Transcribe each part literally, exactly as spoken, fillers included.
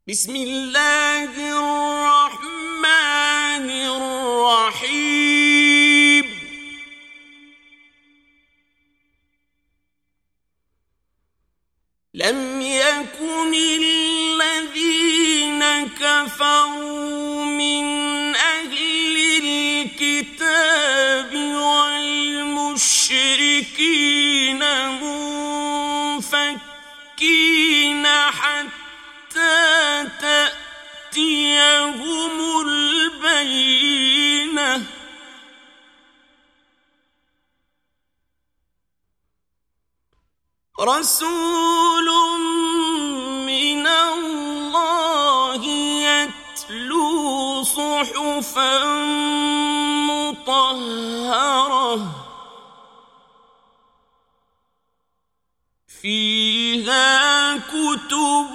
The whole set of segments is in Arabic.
بسم الله الرحمن الرحيم لم يكن الذين كفروا من أهل الكتاب والمشركين منفكين حتى تأتيهم البينة رسول من الله يتلو صحفا مطهرة فيها كتب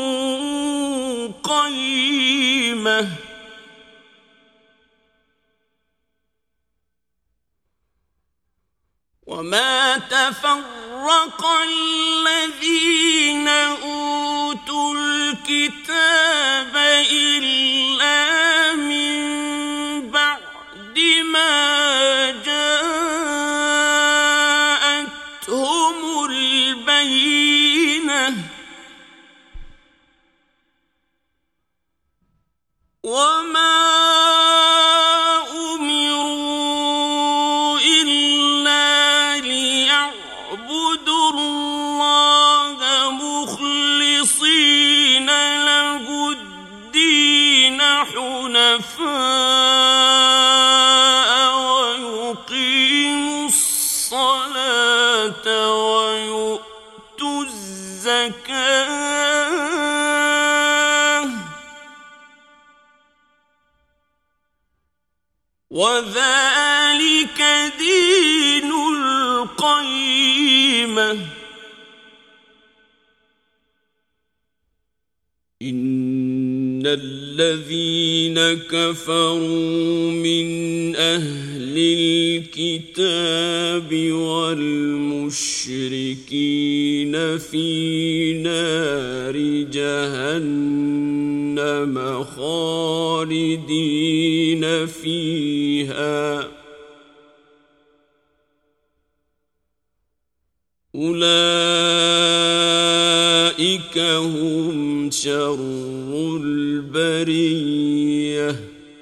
قيمة وما تفرق الذين أوتوا الكتاب إلا من بعد ما جاءتهم البينة وما أمروا إلا ليعبدوا الله مخلصين له الدين حنفاء ويقيموا الصلاة ويؤتوا الزكاة وذلك دين القيمة إن الذين كفروا من أهل الكتاب والمشركين في نار جهنم خالدين فيها أولئك هم شر البرية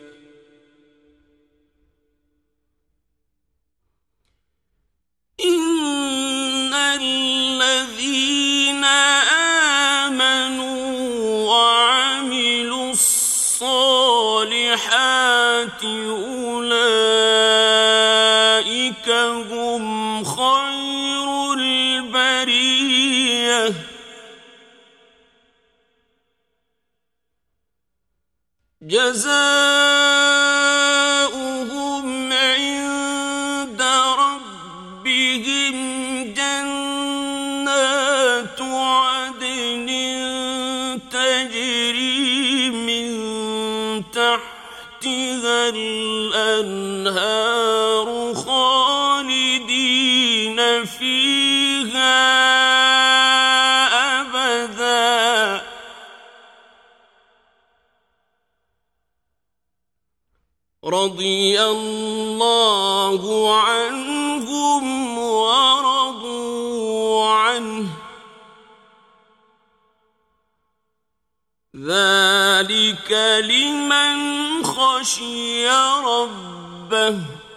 إن الذين آمنوا وعملوا الصالحات أولئك هم خير البرية جزاؤهم عند ربهم جنات عدن تجري من تحتها الأنهار خالدين فيها أبدا رضي الله عنهم ورضوا عنه ذلك لمن خشي ربه